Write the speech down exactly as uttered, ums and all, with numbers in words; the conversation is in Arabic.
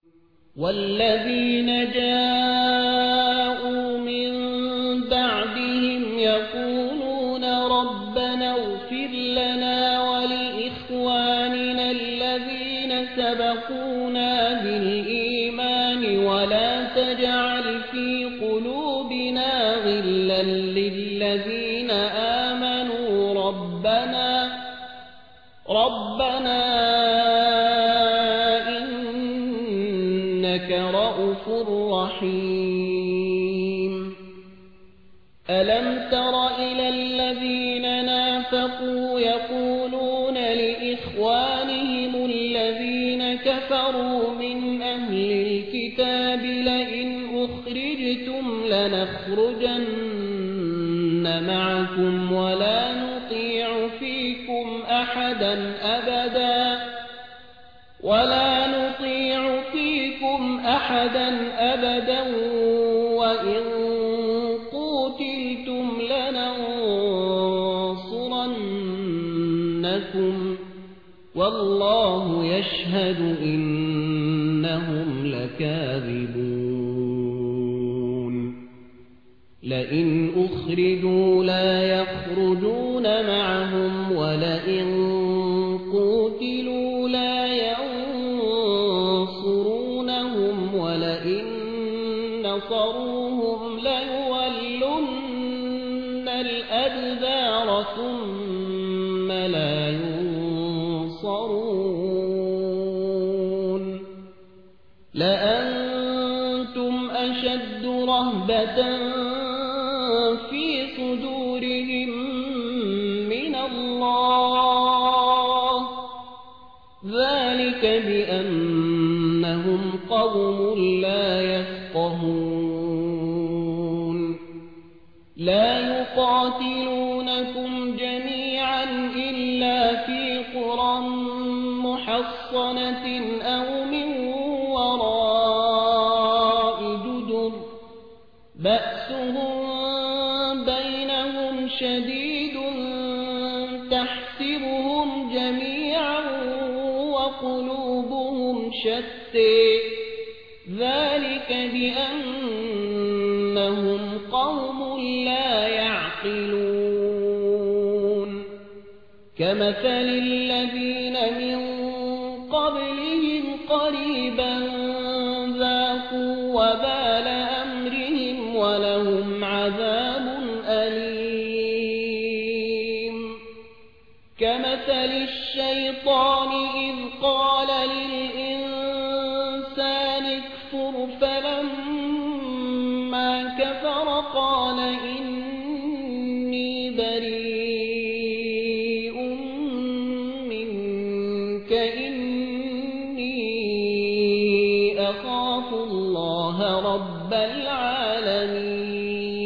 والذين جاءوا من بعدهم يقولون ربنا اغفر لنا ولإخواننا الذين سبقونا بالإيمان ولا تجعل في قلوبنا غلا للذين آمنوا ربنا ربنا إنك رؤوف رحيم ألم تر إلى الذين نافقوا يقولون لإخوانهم الذين كفروا من أهل الكتاب لئن أخرجتم لنخرجن معكم ولا نطيع فيكم أحدا أبدا ولا نطيع فيكم أحدا أبدا وإن قتلتم لننصرنكم والله يشهد إنهم لكاذبون لئن أخرجوا لا يخرجون معهم ولئن قتلوا لا ينصرونهم ولئن نصروهم ليولن الأدبار ثم لا ينصرون لأنتم أشد رهبة في صدورهم من الله ذلك بأنهم قوم لا يفقهون لا يقاتلونكم جميعا إلا في قرى محصنة أو من وراء جدر بأسهم بينهم شديد تحسبهم جميعا وقلوبهم شتى ذلك بأنهم قوم لا يعقلون كمثل الذين من قبلهم قريبا ذاقوا وبال أمرهم ولهم عذاب أليم كمثل الشيطان إذ قال للإنسان اكفر فلما كفر قال إني بريء منك إني أخاف الله رب العالمين